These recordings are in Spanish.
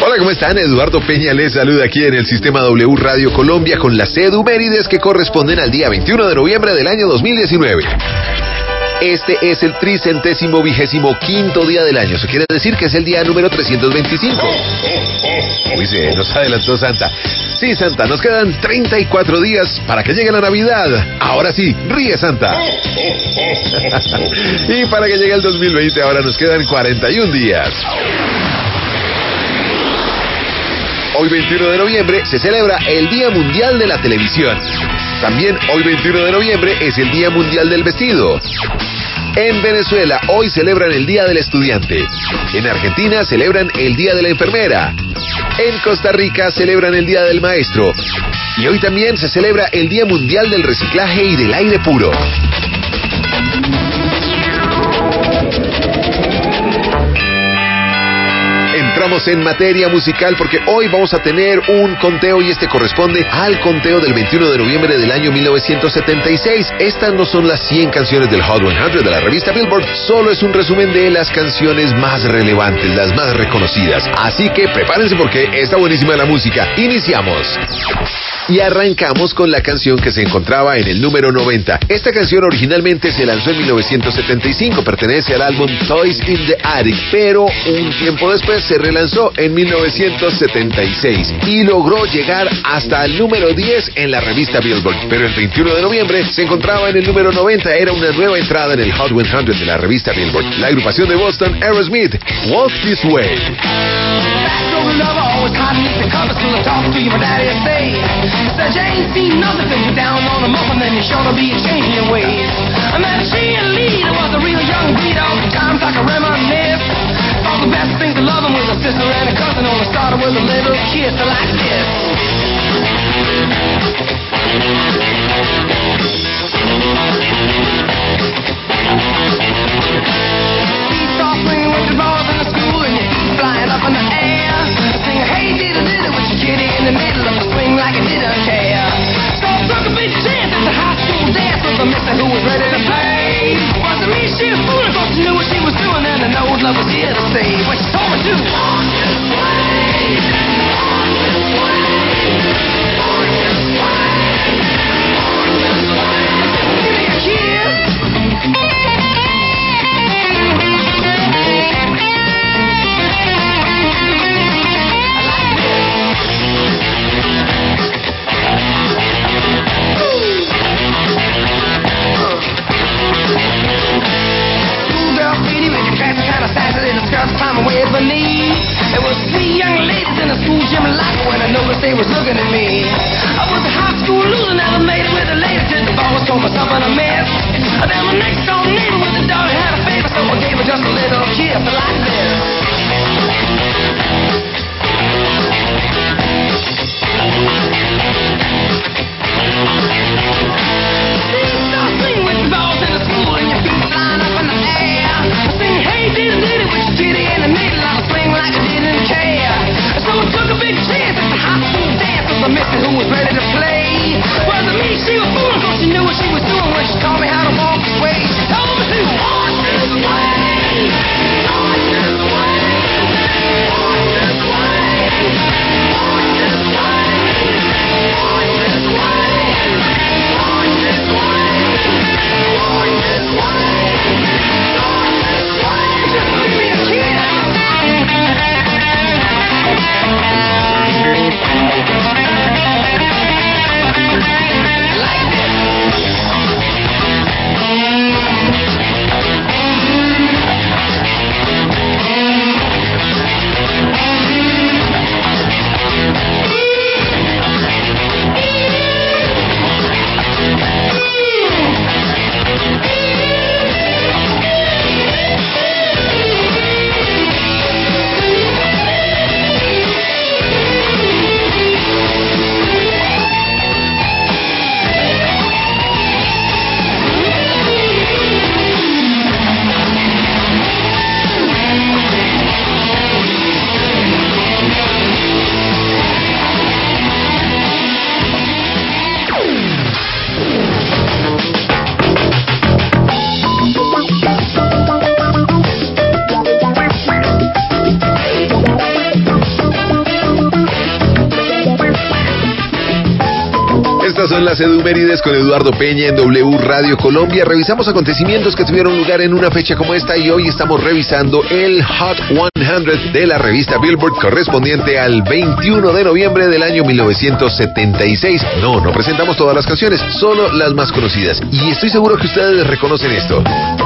Hola, ¿cómo están? Eduardo Peña les saluda aquí en el Sistema W Radio Colombia con las edumérides que corresponden al día 21 de noviembre del año 2019. Este es el 325º día del año. Eso quiere decir que es el día número 325. Uy, se nos adelantó Santa. Sí, Santa, nos quedan 34 días para que llegue la Navidad. Ahora sí, ríe, Santa. Y para que llegue el 2020, ahora nos quedan 41 días. Hoy 21 de noviembre se celebra el Día Mundial de la Televisión. También hoy 21 de noviembre es el Día Mundial del Vestido. En Venezuela hoy celebran el Día del Estudiante. En Argentina celebran el Día de la Enfermera. En Costa Rica celebran el Día del Maestro. Y hoy también se celebra el Día Mundial del Reciclaje y del Aire Puro. Entramos en materia musical porque hoy vamos a tener un conteo y este corresponde al conteo del 21 de noviembre del año 1976. Estas no son las 100 canciones del Hot 100 de la revista Billboard, solo es un resumen de las canciones más relevantes, las más reconocidas. Así que prepárense porque está buenísima la música. Iniciamos. Y arrancamos con la canción que se encontraba en el número 90. Esta canción originalmente se lanzó en 1975, pertenece al álbum Toys in the Attic, pero un tiempo después se relanzó en 1976 y logró llegar hasta el número 10 en la revista Billboard. Pero el 21 de noviembre se encontraba en el número 90, era una nueva entrada en el Hot 100 de la revista Billboard. La agrupación de Boston, Aerosmith, Walk This Way. Said you ain't seen nothing till you down on a muffin, then you sure to be changing your ways. I met a cheerleader, was a real young breed, all the times I can reminisce. All the best things to loving was a sister and a cousin, only started with a little kiss like this. Feet start swinging with your balls in the school and your feet flying up in the air. Sing hey diddle diddle with your kitty in the middle of the swing like it didn't care. So I took a big chance at the high school dance with a mister who was ready to play. Wasn't me, she was fooling, but she knew what she was doing, and the old love was here to stay. What she told me to walk this way, walk this way, walk this way, walk this way. Give me a kiss. Climbing way beneath. There was 3 young ladies in the school gym locker when I noticed they was looking at me. I was a high school loser, never made it with a lady till the boss told myself in a mess. Then my next door neighbor with a daughter had a favor, so I gave her just a little kiss like this. Start swinging with the balls in the school and your feet flying up in the air. Sing hey diddle diddle with your kitty in the middle, I swing like I didn't care. So I took a big chance at the high school dance with a mister who was ready to play. Wasn't me, she was fooling, cause she knew what she was doing when she taught me how to walk this way. She told me to walk this way, walk this way. Estas son las Edumérides con Eduardo Peña en W Radio Colombia. Revisamos acontecimientos que tuvieron lugar en una fecha como esta y hoy estamos revisando el Hot 100 de la revista Billboard correspondiente al 21 de noviembre del año 1976. No presentamos todas las canciones, solo las más conocidas. Y estoy seguro que ustedes reconocen esto.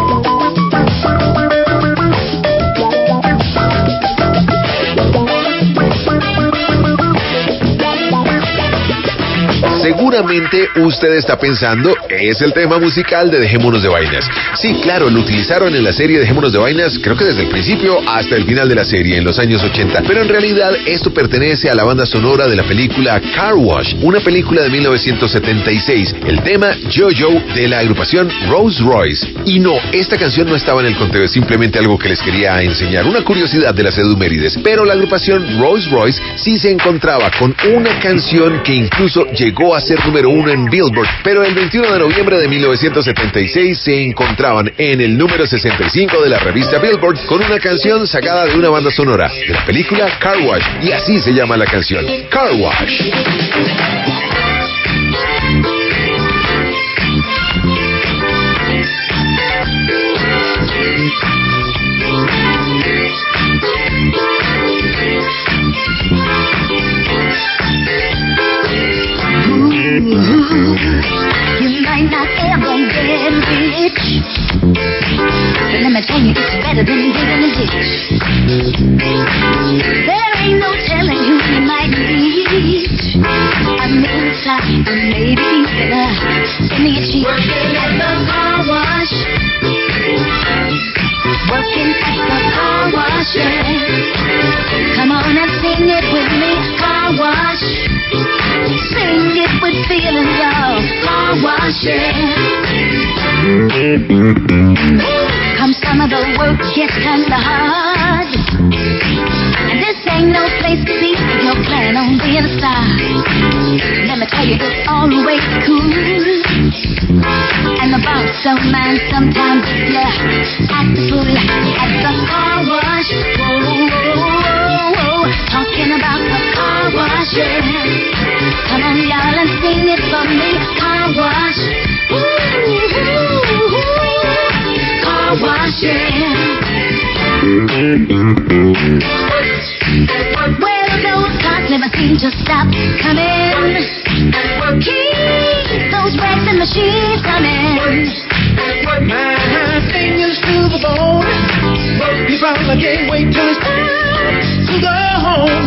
Seguramente usted está pensando, es el tema musical de Dejémonos de Vainas. Sí, claro, lo utilizaron en la serie Dejémonos de Vainas, creo que desde el principio hasta el final de la serie, en los años 80. Pero en realidad esto pertenece a la banda sonora de la película Car Wash, una película de 1976. El tema Jojo de la agrupación Rolls Royce. Y no, esta canción no estaba en el conteo, es simplemente algo que les quería enseñar, una curiosidad de las Edumérides. Pero la agrupación Rolls Royce sí se encontraba con una canción que incluso llegó a ser número 1 en Billboard, pero el 21 de noviembre de 1976 se encontraban en el número 65 de la revista Billboard con una canción sacada de una banda sonora de la película Car Wash, y así se llama la canción, Car Wash. You might not ever get rich, but let me tell you, it's better than digging a ditch. There ain't no telling who you might meet. A millside, maybe even send me a cheek. Working at the car wash, working at the car wash, yeah. Come on and sing it with me, car wash. Sing it with feeling, y'all. Car wash, yeah. Come some of the work gets kinda hard, and this ain't no place to be if you're planning on being a star. Let me tell you, it's always cool, and the boss don't mind sometimes if you act the fool at the car wash. Whoa, whoa, whoa, whoa. Talking about the car wash, yeah. Come on, y'all, and sing it for me. Car wash. Ooh, ooh, ooh. Car wash, yeah. Well, those cars never seem to stop coming. Keep those racks and machines coming. My fingers to the bone. People I can't wait till it's time to go home.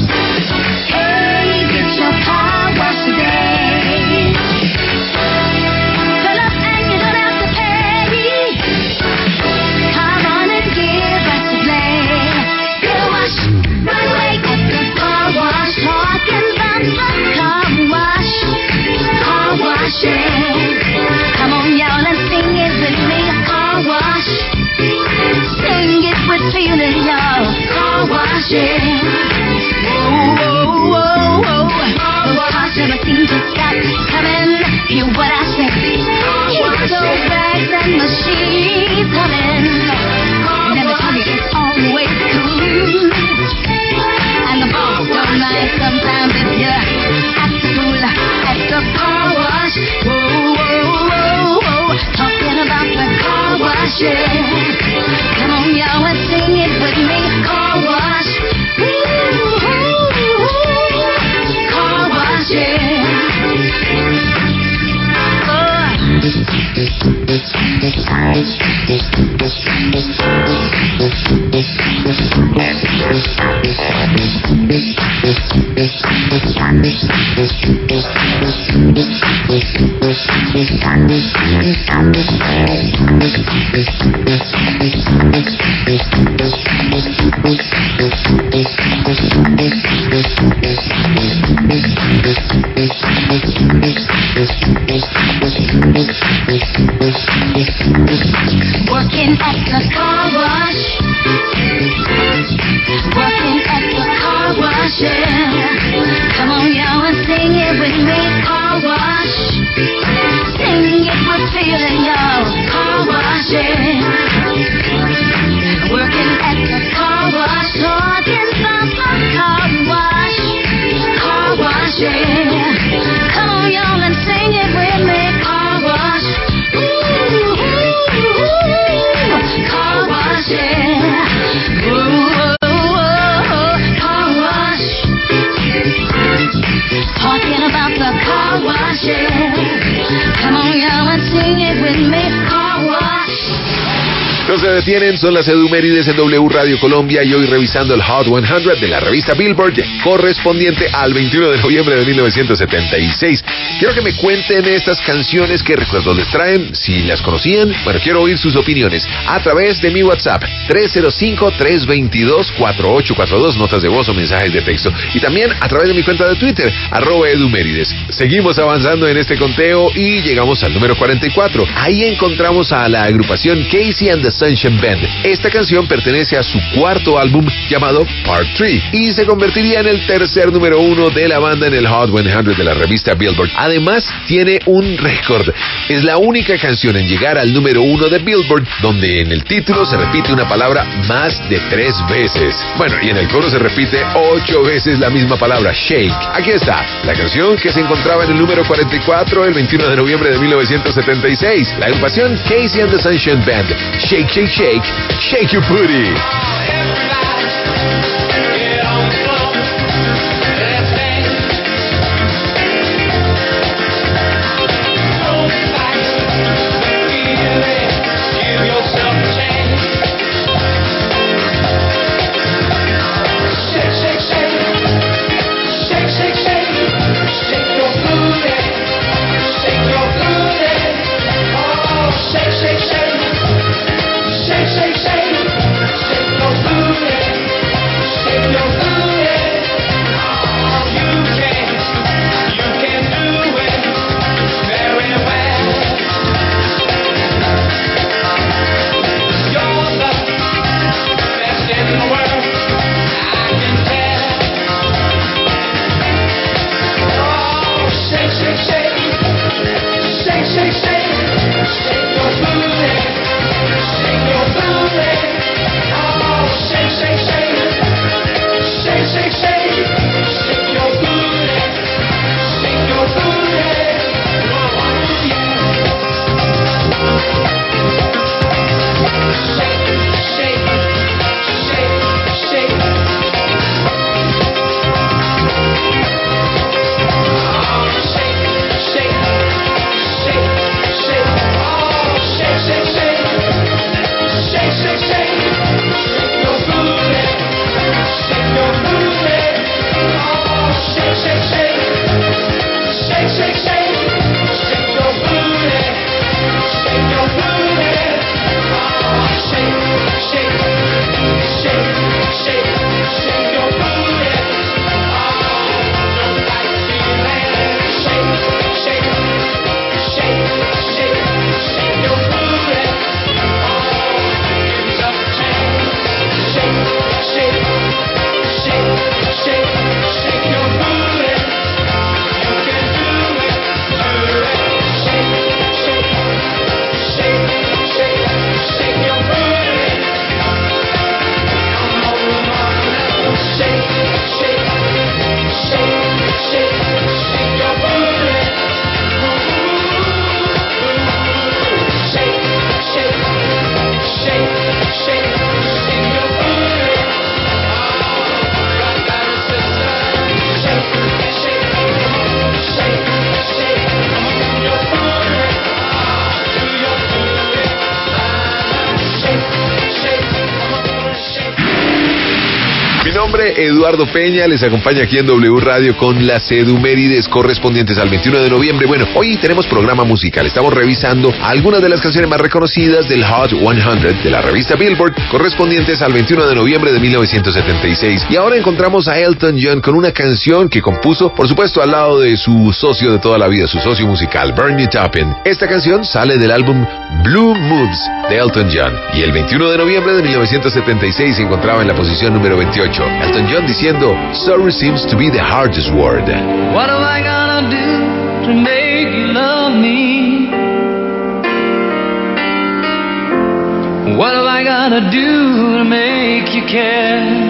Hey, get your car wash today. Fill up and you don't have to pay. Come on and give us a play. Get a wash right away at the car wash. Talking about the car wash. Car wash, yeah. Come on, y'all, and sing it with me. Car wash. Sing it with feeling, y'all. Car wash, yeah. Whoa, whoa, whoa, whoa. Those cars never seem to stop coming. Hear what I say. Keep those rags and machines coming. Let me tell you, it's always cool, and the boss don't mind sometimes if you act the fool at the car wash. Whoa, whoa, whoa, whoa. Talking about the car wash, yeah. Come on, y'all, and sing it with me. Car wash. Ooh, ooh, ooh. Car wash, yeah. Working at the car wash. Working at the car wash, yeah. Come on, y'all, and sing it with me. Car wash. Sing it with feeling, y'all. Car wash, yeah. no se detienen, son las Edumérides en W Radio Colombia y hoy revisando el Hot 100 de la revista Billboard correspondiente al 21 de noviembre de 1976. Quiero que me cuenten estas canciones, qué recuerdos les traen, si las conocían. Bueno, quiero oír sus opiniones a través de mi WhatsApp 305-322-4842, notas de voz o mensajes de texto, y también a través de mi cuenta de Twitter @Edumérides. Seguimos avanzando en este conteo y llegamos al número 44. Ahí encontramos a la agrupación Casey and the Sunshine Band. Esta canción pertenece a su cuarto álbum llamado Part 3 y se convertiría en el tercer número 1 de la banda en el Hot 100 de la revista Billboard. Además, tiene un récord. Es la única canción en llegar al número 1 de Billboard donde en el título se repite una palabra más de 3 veces. Bueno, y en el coro se repite 8 veces la misma palabra, shake. Aquí está, la canción que se encontraba en el número 44 el 21 de noviembre de 1976. La agrupación Casey and the Sunshine Band. Shake, shake, shake, shake your booty. Eduardo Peña les acompaña aquí en W Radio con las Edumérides correspondientes al 21 de noviembre. Bueno, hoy tenemos programa musical. Estamos revisando algunas de las canciones más reconocidas del Hot 100 de la revista Billboard correspondientes al 21 de noviembre de 1976. Y ahora encontramos a Elton John con una canción que compuso, por supuesto, al lado de su socio de toda la vida, su socio musical, Bernie Taupin. Esta canción sale del álbum Blue Moves de Elton John y el 21 de noviembre de 1976 se encontraba en la posición número 28. Elton John diciendo, sorry seems to be the hardest word. What am I gonna do to make you love me? What have I gotta do to make you care?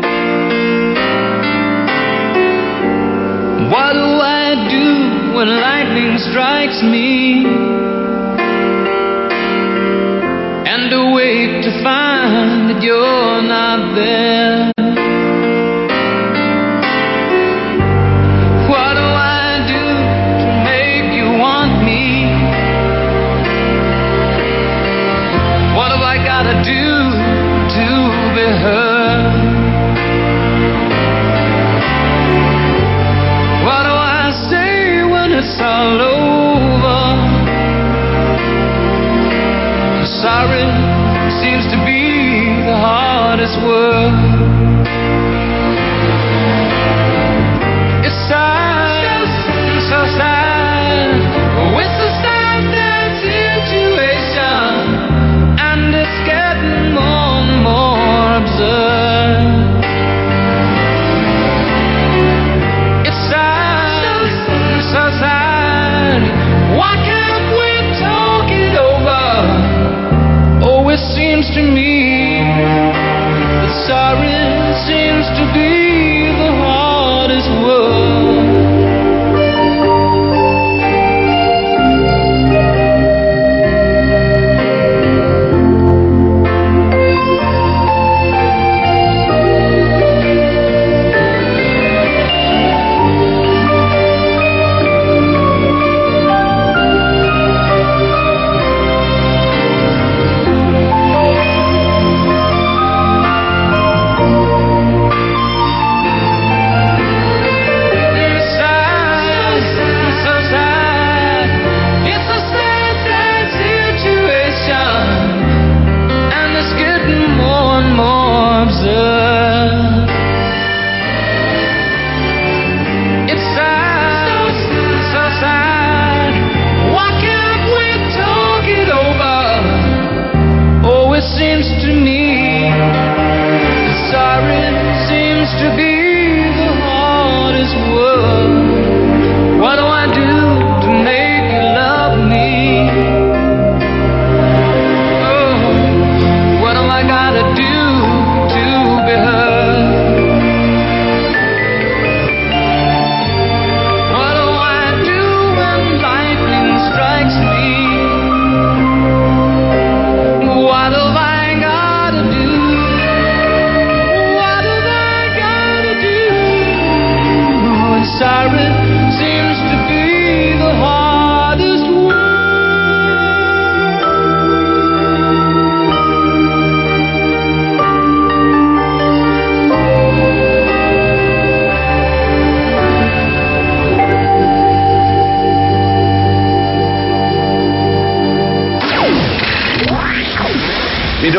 What do I do when lightning strikes me? And awake to find that you're not there. What do I do to make you want me? What have I gotta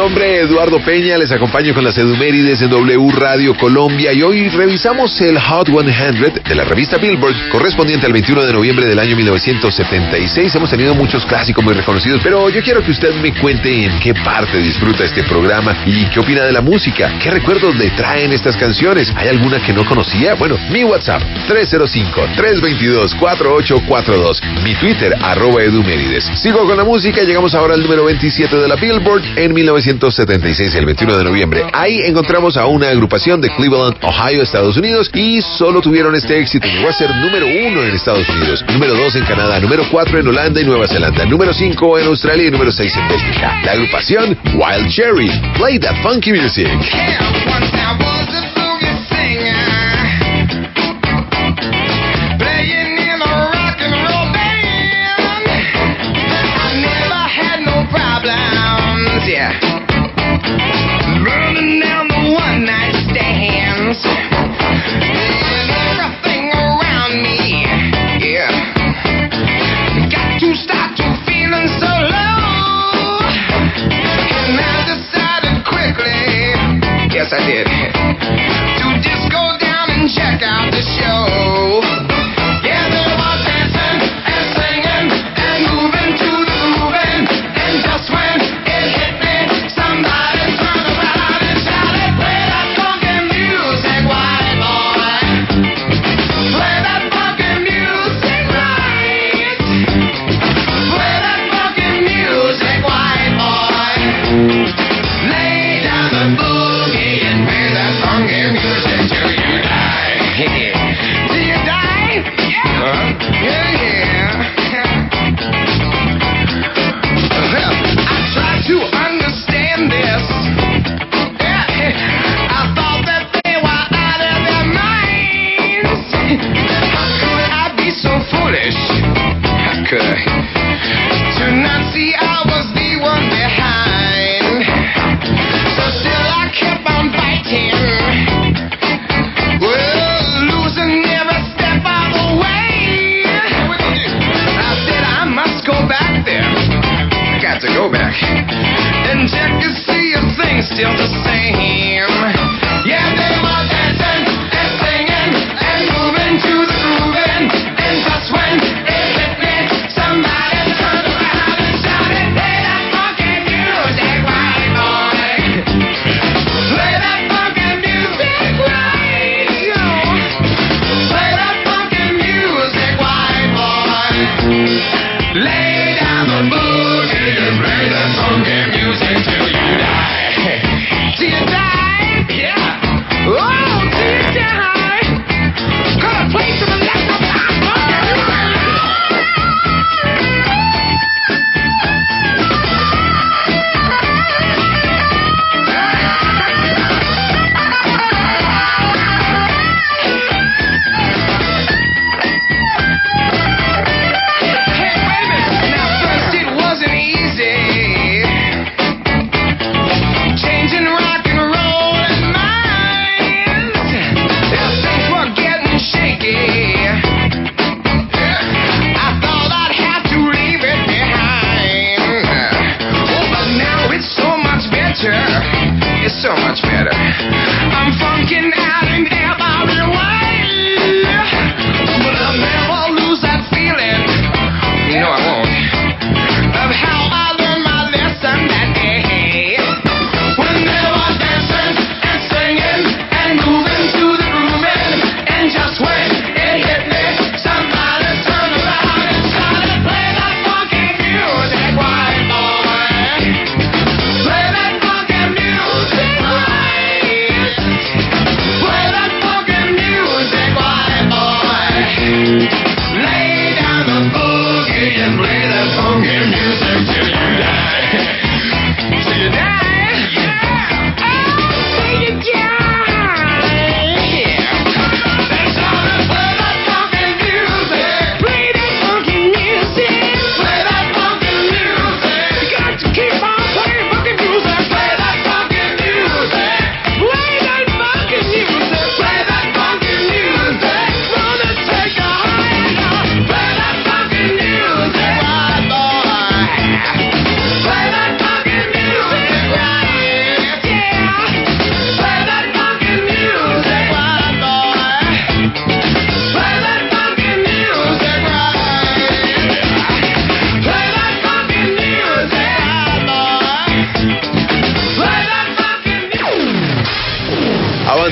nombre es Eduardo Peña, les acompaño con las Edumérides en W Radio Colombia y hoy revisamos el Hot 100 de la revista Billboard, correspondiente al 21 de noviembre del año 1976. Hemos tenido muchos clásicos muy reconocidos, pero yo quiero que usted me cuente en qué parte disfruta este programa y qué opina de la música, qué recuerdos le traen estas canciones. ¿Hay alguna que no conocía? Bueno, mi WhatsApp 305-322-4842, mi Twitter @edumérides. Sigo con la música y llegamos ahora al número 27 de la Billboard en 1976, el 21 de noviembre. Ahí encontramos a una agrupación de Cleveland, Ohio, Estados Unidos, y solo tuvieron este éxito. Llegó a ser número 1 en Estados Unidos, número 2 en Canadá, número 4 en Holanda y Nueva Zelanda, número 5 en Australia y número 6 en Bélgica. La agrupación Wild Cherry. Play that funky music. Yeah, burning down the one night stands and everything around me. Yeah, got to stop to feeling so low, and I decided quickly, yes I did, to just go down and check out the show. Yeah, there was dancing and singing and moving to the grooving, and just when somebody turned around and shouted, play that funky music, white boy. Play that funky music right. Play that funky music, white boy. Lay down the boogie and play that funky music till you die. Till you die? Yeah. Yeah, yeah. I tried to understand this. Yeah, I thought that they were out of their minds. How could I be so foolish? How could I? To not see I was the one behind. So still I kept on fighting. Well, losing every step of the way. I said I must go back there. I got to go back and check to see if things still the same. Yeah, they were dancing and singing and moving to the grooving, and just when it hit me, somebody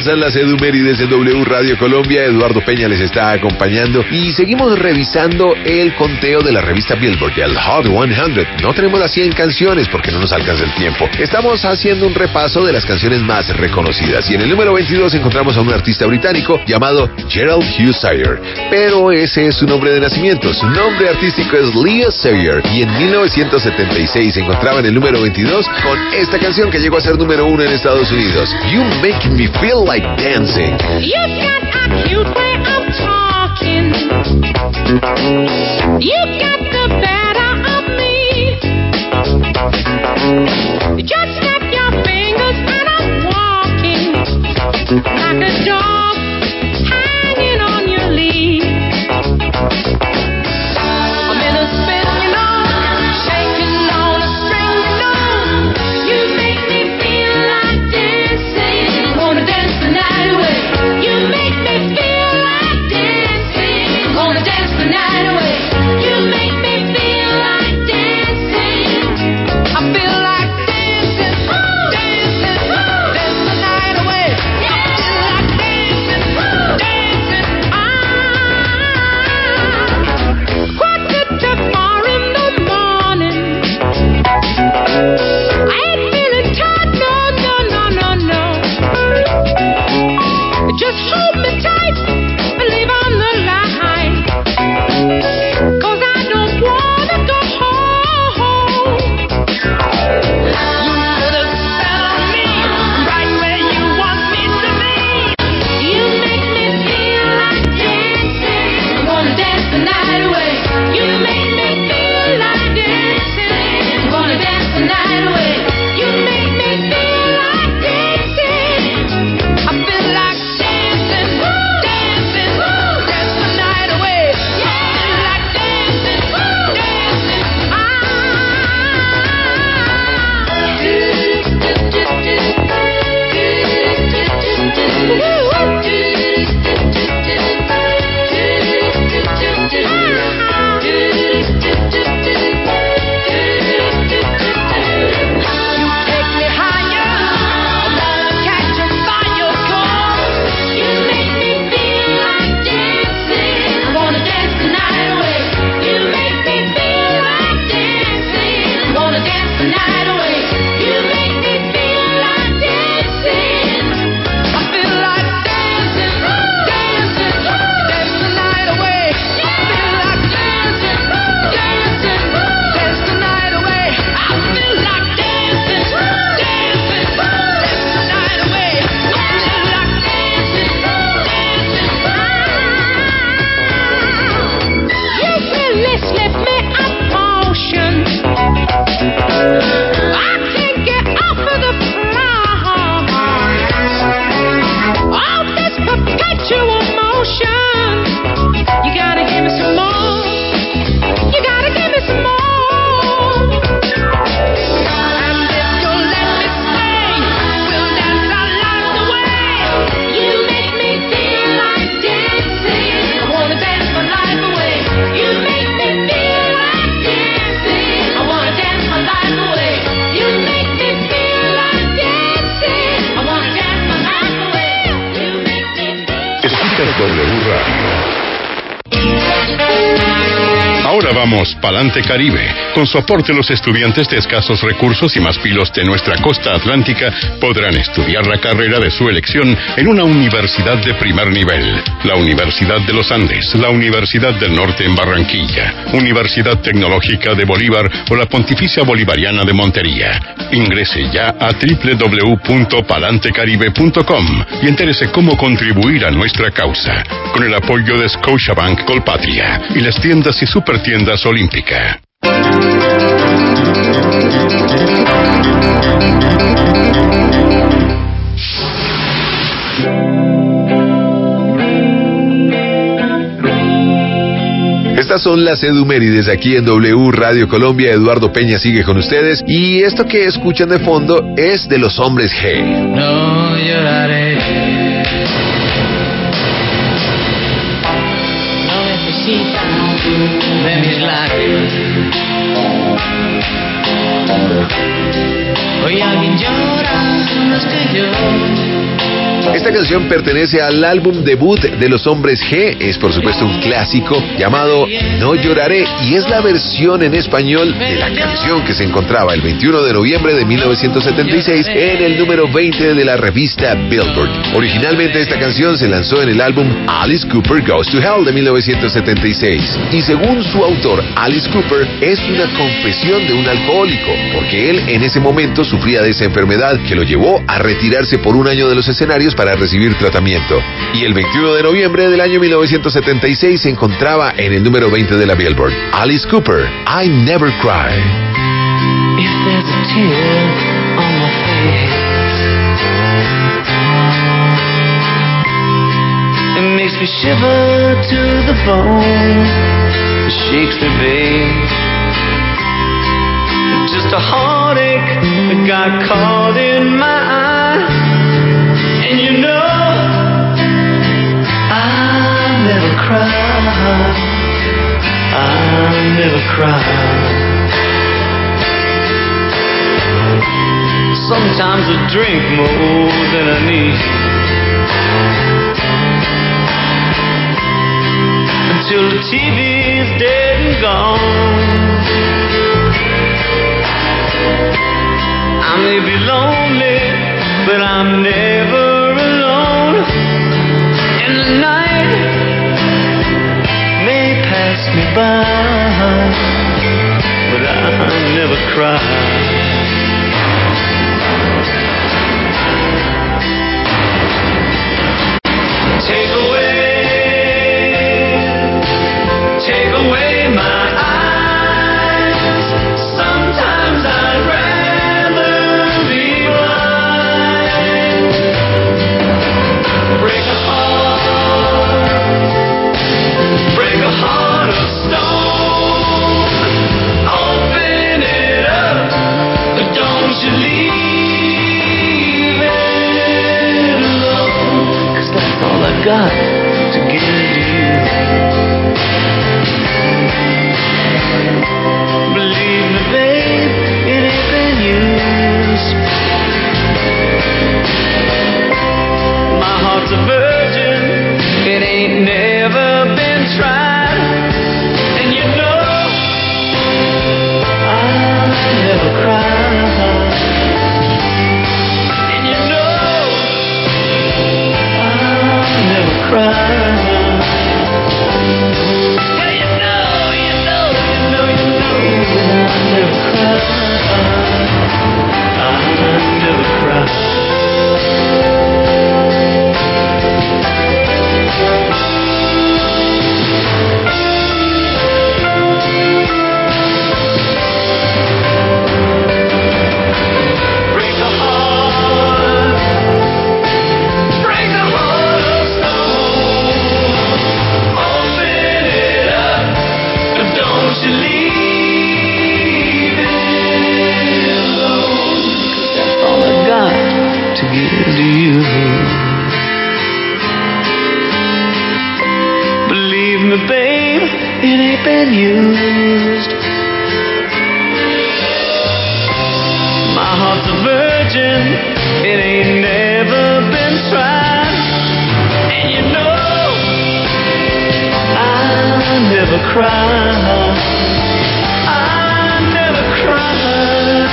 Avanzan las edumérides de W Radio Colombia. Eduardo Peña les está acompañando y seguimos revisando el conteo de la revista Billboard, el Hot 100. No tenemos las 100 canciones porque no nos alcanza el tiempo. Estamos haciendo un repaso de las canciones más reconocidas y en el número 22 encontramos a un artista británico llamado Gerald Hugh Sayer, pero ese es su nombre de nacimiento. Su nombre artístico es Leo Sayer y en 1976 se encontraba en el número 22 con esta canción que llegó a ser número 1 en Estados Unidos, You Make Me Feel Like Dancing. You got a cute way of talking. You got the better of me. Just snap your fingers and I'm walking like a dog hanging on your lead. I'm in a spin, you know, shaking on a string, you know. You make me feel like dancing. Wanna dance the night away. You make me feel like dancing. Gonna dance the night away. You make me feel like dancing. I feel like dancing, dancing, dance the night away. I feel like dancing, dancing. Quarter to 4 in the morning. I ain't feeling tired, no, no, no, no, no. Just hold me tight and leave on the line, 'cause I don't wanna go home. You put a spell on me, right where you want me to be. You make me feel like dancing. I wanna dance the night away. You make me feel like dancing. I wanna dance the night away. You make me feel like dancing. I feel like dancing, dancing, dance the night away. I feel like dancing, dancing. You take me higher, I wanna catch a fire, 'cause you make me feel like dancing. I wanna dance the night away. You make me feel like dancing. I wanna dance the night away. You make me feel like dancing. I feel like dancing, dancing, dance the night away. I feel like dancing, dancing, dance the night away. I feel like dancing, dancing, dance the night away. I feel like dancing, dancing. You really slip me up motion. I can't get off of the floor. All this perpetual motion. You gotta give me some more. You gotta give me some more. And if you'll let me stay, we'll dance our lives away. You make me feel like dancing. I wanna dance my life away. You make me feel like dancing. I wanna dance my life away. You make me feel like dancing. I wanna dance my life away. You make me feel. Escuchas W Radio. Ahora vamos pa'lante Caribe. Con su aporte, los estudiantes de escasos recursos y más pilos de nuestra costa atlántica podrán estudiar la carrera de su elección en una universidad de primer nivel. La Universidad de los Andes, la Universidad del Norte en Barranquilla, Universidad Tecnológica de Bolívar o la Pontificia Bolivariana de Montería. Ingrese ya a www.palantecaribe.com y entérese cómo contribuir a nuestra causa. Con el apoyo de Scotiabank Colpatria y las tiendas y supertiendas Olímpica. Estas son las edumérides aquí en W Radio Colombia. Eduardo Peña sigue con ustedes y esto que escuchan de fondo es de los Hombres G. No lloraré. No necesito de mis lágrimas. Hoy alguien llora más que yo. Esta canción pertenece al álbum debut de los Hombres G, es por supuesto un clásico llamado No Lloraré y es la versión en español de la canción que se encontraba el 21 de noviembre de 1976 en el número 20 de la revista Billboard. Originalmente esta canción se lanzó en el álbum Alice Cooper Goes to Hell de 1976 y según su autor Alice Cooper es una confesión de un alcohólico porque él en ese momento sufría de esa enfermedad que lo llevó a retirarse por un año de los escenarios para recibir tratamiento. Y el 21 de noviembre del año 1976 se encontraba en el número 20 de la Billboard. Alice Cooper, I Never Cry. If there's a tear on my face, it makes me shiver to the bone, it shakes me, babe. Just a heartache that got caught in my eye, and you know I never cry, I never cry. Sometimes I drink more than I need, until the TV's dead and gone. I may be lonely, but I'm never alone. And the night may pass me by, but I never cry. Take away my eyes. Sometimes I'd rather be blind. Break a heart of stone. Open it up, but don't you leave it alone. 'Cause that's all I got to give you. Believe me, babe, it ain't been used. My heart's a virgin, it ain't never been tried. And you know I never cry. And you know I never cry. Used. My heart's a virgin, it ain't never been tried. And you know I never cry, I never cry.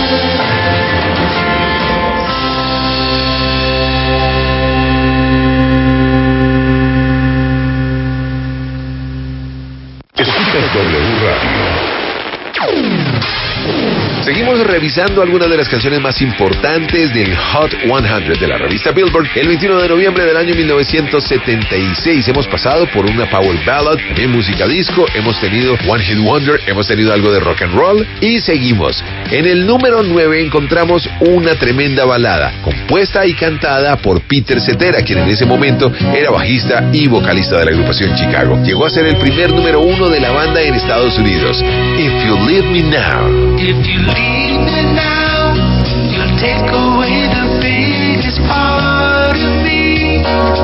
Seguimos revisando algunas de las canciones más importantes del Hot 100 de la revista Billboard. El 21 de noviembre del año 1976 hemos pasado por una power ballad, también música disco, hemos tenido One Hit Wonder, hemos tenido algo de rock and roll y seguimos. En el número 9 encontramos una tremenda balada, compuesta y cantada por Peter Cetera, quien en ese momento era bajista y vocalista de la agrupación Chicago. Llegó a ser el primer número 1 de la banda en Estados Unidos. If You Leave Me Now. If you leave me now, you'll take away the biggest part of me.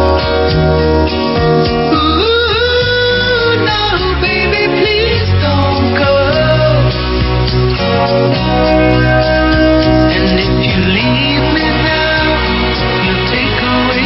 Ooh, no, baby, please don't go. And if you leave me now, you'll take away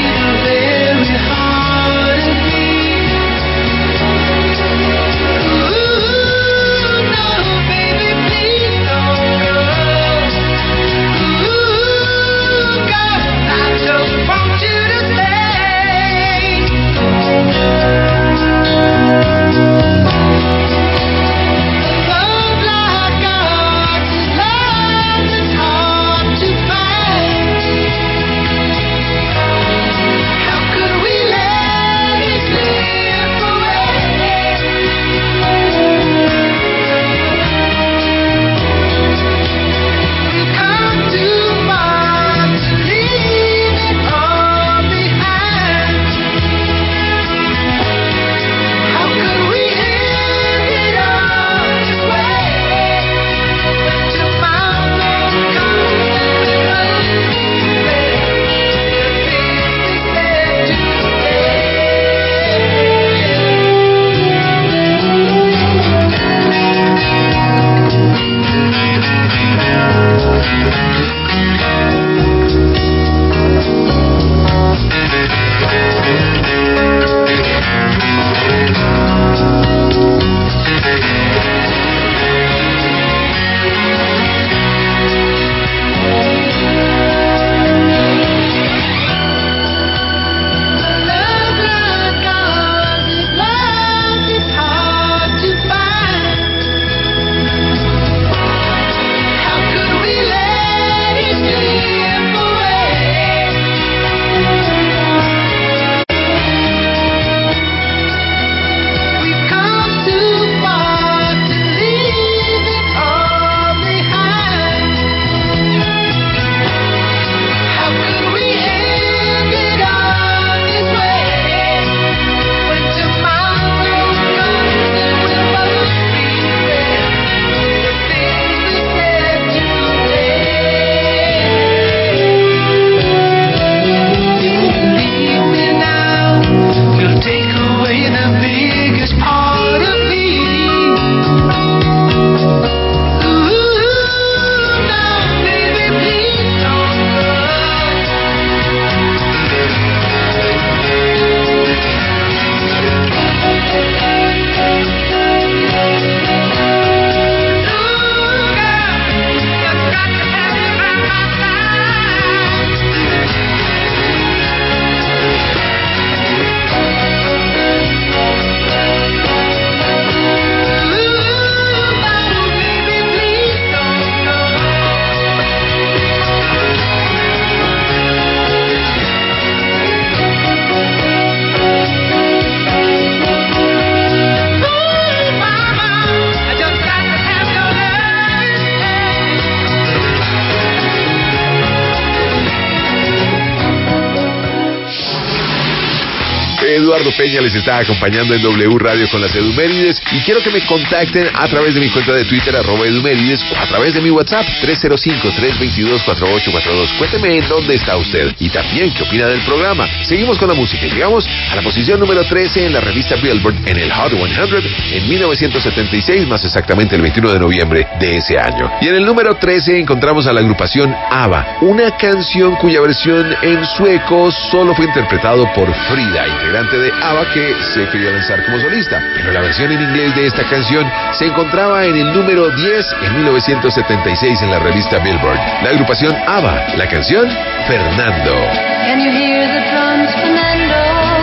Eduardo Peña les está acompañando en W Radio con las Edumérides y quiero que me contacten a través de mi cuenta de Twitter @Edumérides o a través de mi WhatsApp 305-322-4842. Cuénteme en dónde está usted y también qué opina del programa. Seguimos con la música y llegamos a la posición número 13 en la revista Billboard en el Hot 100 en 1976, más exactamente el 21 de noviembre de ese año. Y en el número 13 encontramos a la agrupación ABBA, una canción cuya versión en sueco solo fue interpretado por Frida, integrante de ABBA que se quería lanzar como solista. Pero la versión en inglés de esta canción se encontraba en el número 10 en 1976 en la revista Billboard. La agrupación ABBA, la canción Fernando. Can you hear the drums, Fernando?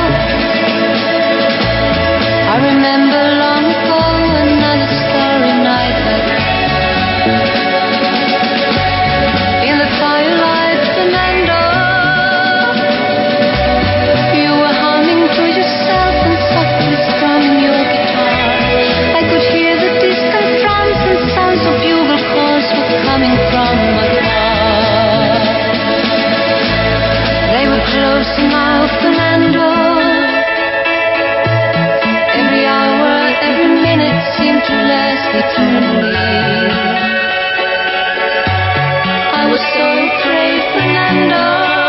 I remember long ago another starry night in the firelight, Fernando. You were humming to yourself and softly strumming your guitar. I could hear the distant drums and sounds of bugle calls were coming from afar. They were closing out, Fernando. Every hour, every minute seemed to last eternally. I was so afraid, Fernando.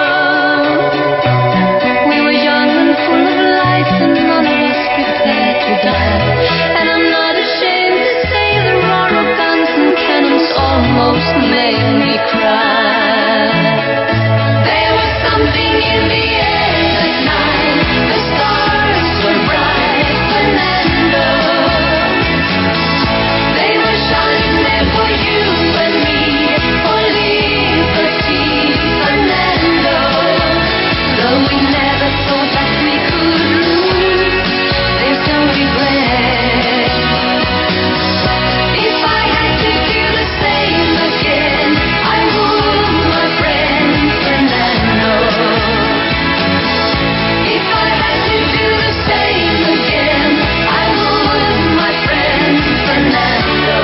We were young and full of life and none of us prepared to die. And I'm not ashamed to say the roar of guns and cannons almost made me cry. There was something in the air that night. The stars were bright, Fernando. They were shining there for you and me, for liberty, Fernando. Though we never thought that we could lose, there's no regret. If I had to do the same again, I would, my friend Fernando. If I had to do the same again, I would, my friend Fernando.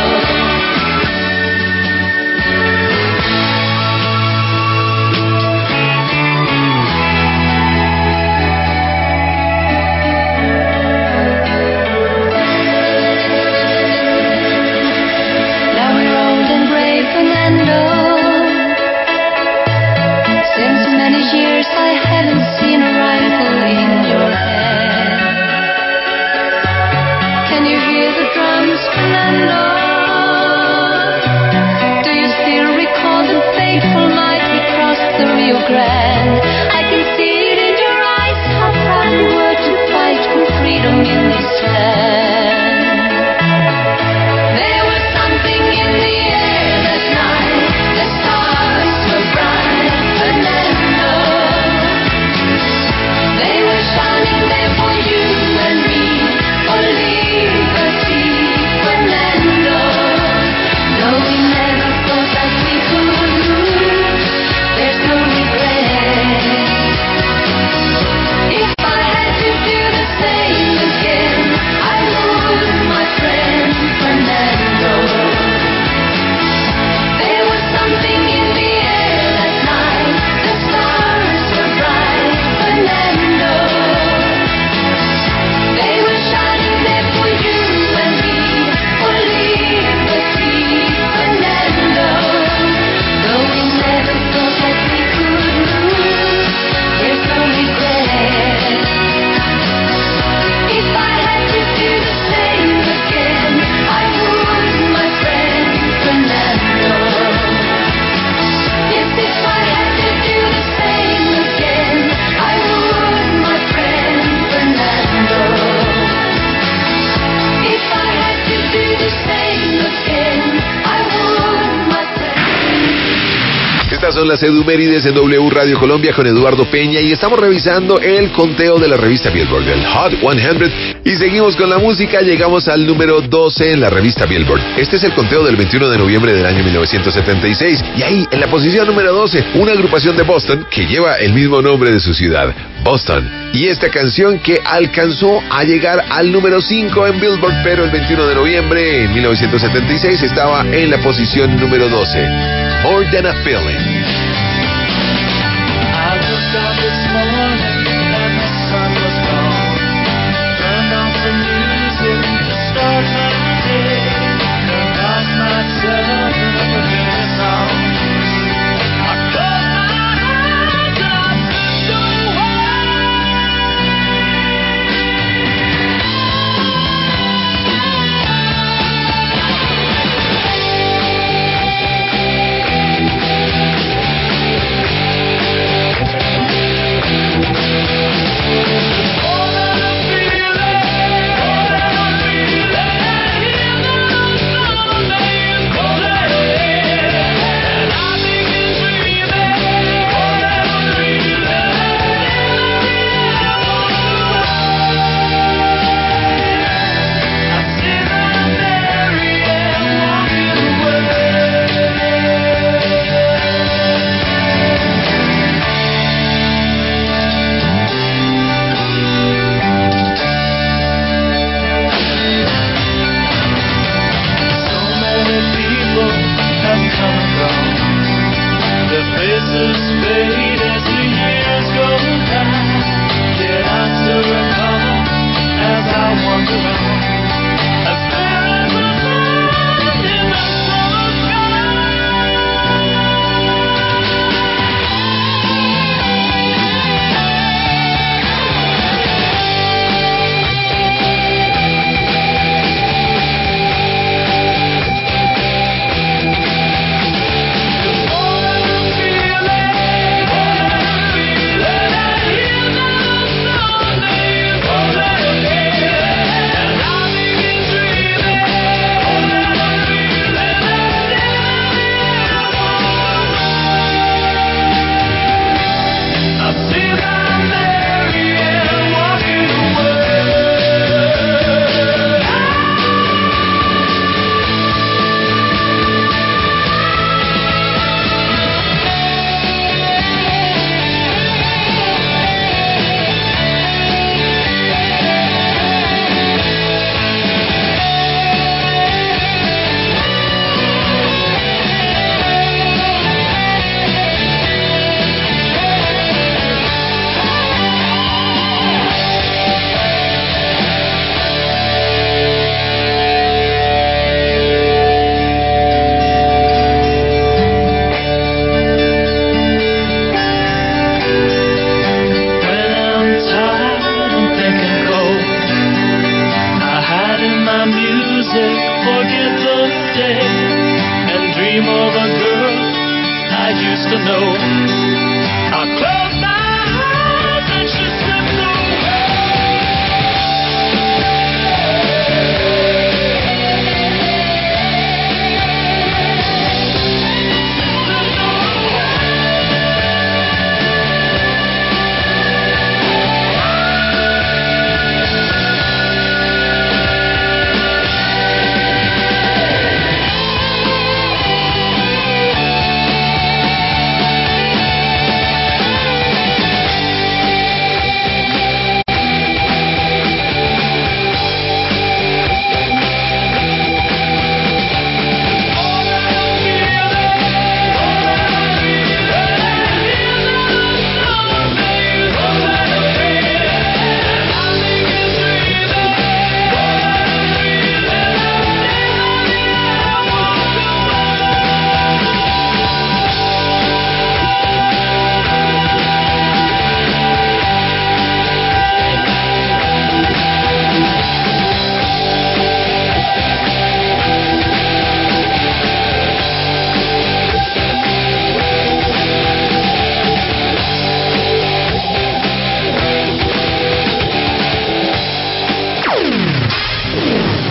Now we're old and gray, Fernando. Since many years I haven't seen a rifle in your hand. Can you hear the drums, Fernando? Do you still recall the fateful night we crossed the Rio Grande? I can see it in your eyes, how proud you were to fight for freedom in this land. There was something in the air that night. The stars were bright, Fernando. They were shining there for you and me, for liberty, Fernando. Though we never thought that we could lose, there's no regret. If I had to do the same again, I would, my friend Fernando. There was something in the air that night. The stars were bright, Fernando. They were shining there for you and me, for liberty, Fernando. Though we never thought that we could lose, there's no regret. If I had to do the same again, I would, my friend Fernando. Yes, if I had to do the same again, I would, my friend Fernando. If I had to do the same again, I would, my friend. Estas son las Edumérides en W Radio Colombia con Eduardo Peña y estamos revisando el conteo de la revista Billboard, el Hot 100, y seguimos con la música. Llegamos al número 12 en la revista Billboard. Este es el conteo del 21 de noviembre del año 1976 y ahí en la posición número 12 una agrupación de Boston que lleva el mismo nombre de su ciudad, Boston, y esta canción que alcanzó a llegar al número 5 en Billboard, pero el 21 de noviembre en 1976 estaba en la posición número 12, More Than a Feeling. I woke up this morning and the sun was gone.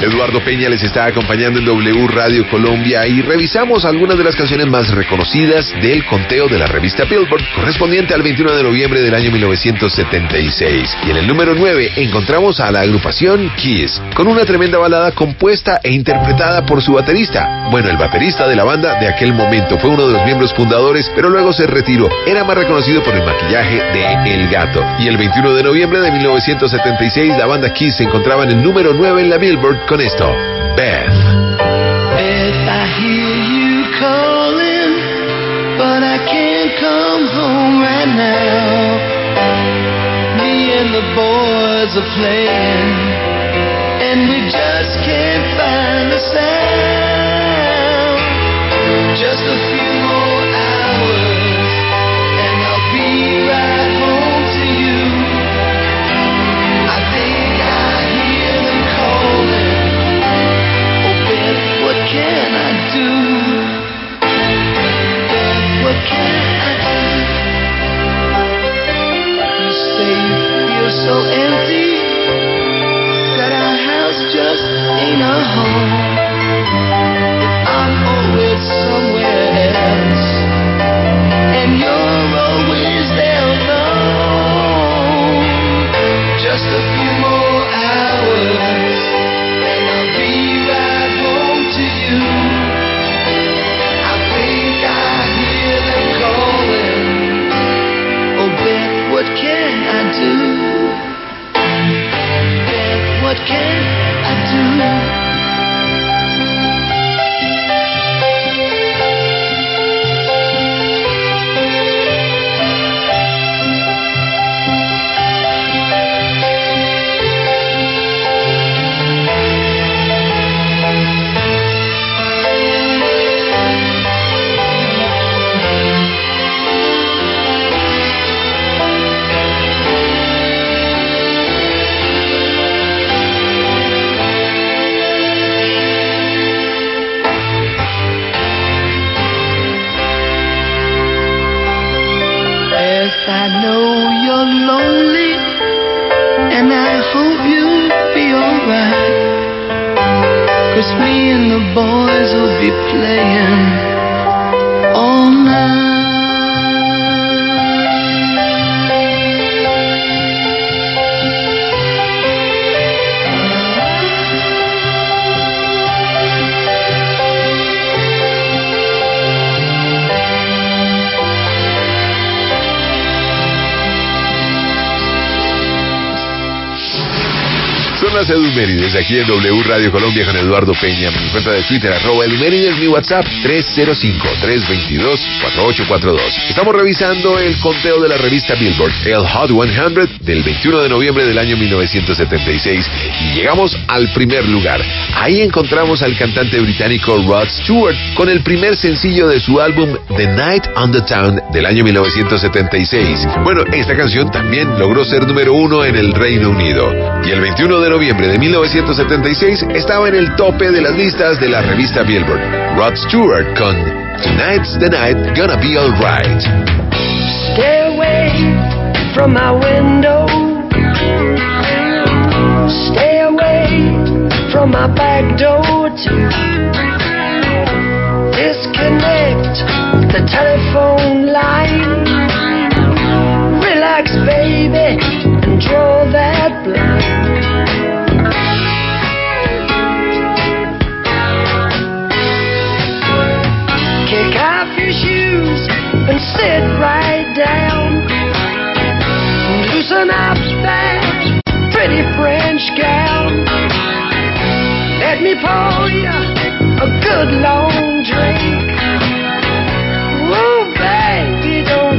Eduardo Peña les está acompañando en W Radio Colombia y revisamos algunas de las canciones más reconocidas del conteo de la revista Billboard correspondiente al 21 de noviembre del año 1976. Y en el número 9 encontramos a la agrupación Kiss, con una tremenda balada compuesta e interpretada por su baterista. Bueno, el baterista de la banda de aquel momento fue uno de los miembros fundadores, pero luego se retiró. Era más reconocido por el maquillaje de El Gato. Y el 21 de noviembre de 1976 la banda Kiss se encontraba en el número 9 en la Billboard con esto, Beth. Beth, I hear you calling, but I can't come home right now. Me and the boys are playing, and we just can't find the sound. Just a few more hours, and I'll be right home to you. I think I hear them calling. Oh, Beth, what can I do? Beth, what can I do? You say you feel so empty, that our house just ain't a home. But I'm always somewhere else, and you're always there alone. Just a few more hours, and I'll be right home to you. I think I hear them calling. Oh, Beth, what can I do? Beth, what can I do? I know you're lonely, and I hope you'll be alright. 'Cause me and the boys will be playing all night. Son las Edumérides aquí en W Radio Colombia con Eduardo Peña. Mi cuenta de Twitter, @Edumérides, mi WhatsApp, 305-322-4842. Estamos revisando el conteo de la revista Billboard, el Hot 100 del 21 de noviembre del año 1976. Y llegamos al primer lugar. Ahí encontramos al cantante británico Rod Stewart con el primer sencillo de su álbum The Night on the Town del año 1976. Bueno, esta canción también logró ser número 1 en el Reino Unido. Y el 21 de noviembre de 1976 estaba en el tope de las listas de la revista Billboard. Rod Stewart con Tonight's the Night, Gonna Be Alright. Stay away from my window. Stay away from my back door too. Disconnect the telephone line. Relax, baby, and draw that blind. Kick off your shoes and sit right down. Loosen up that pretty French gown. Let me pour you a good long drink. Oh, baby, don't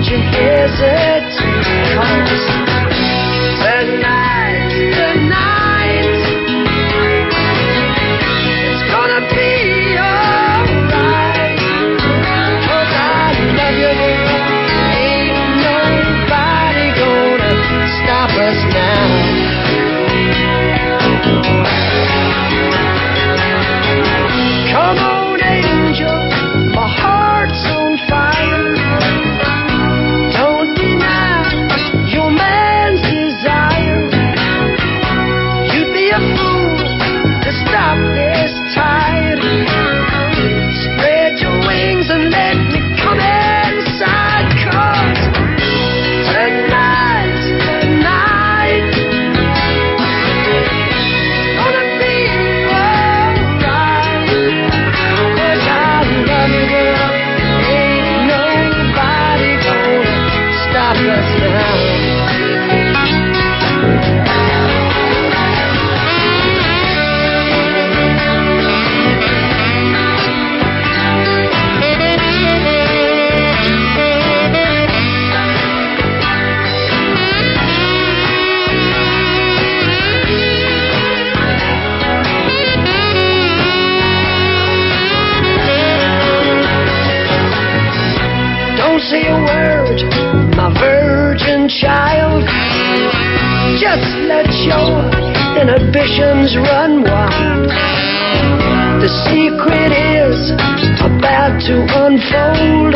inhibitions run wild. The secret is about to unfold.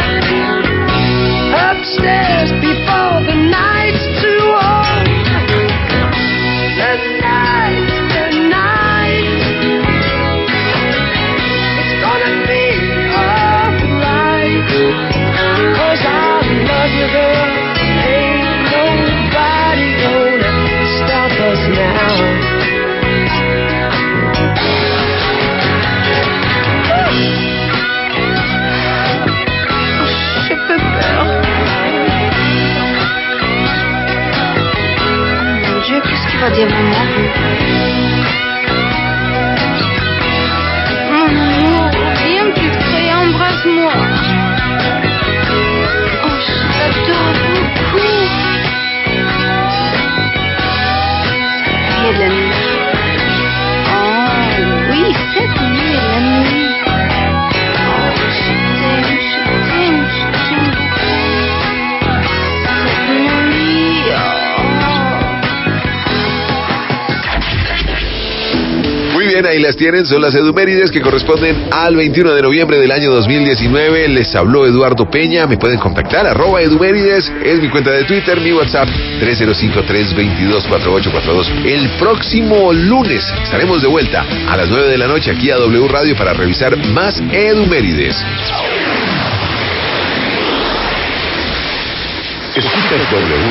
Upstairs before the night's too old. The night, it's gonna be alright. 'Cause I love you, girl. Ain't nobody gonna stop us now. J'ai peu peur. Mon Dieu, qu'est-ce qu'il va dire maman? Mon amour, viens plus près, embrasse-moi. Oh, je t'adore beaucoup. Il y a de la nuit. Oh, oui, cette nuit, il y a de la nuit. Oh, je t'aime beaucoup. Cette nuit, Muy bien, ahí las tienen, son las edumérides que corresponden al 21 de noviembre del año 2019. Les habló Eduardo Peña, me pueden contactar, @edumérides, es mi cuenta de Twitter, mi WhatsApp, 305-322-4842. El próximo lunes estaremos de vuelta a las 9 de la noche aquí a W Radio para revisar más edumérides. Escuchas W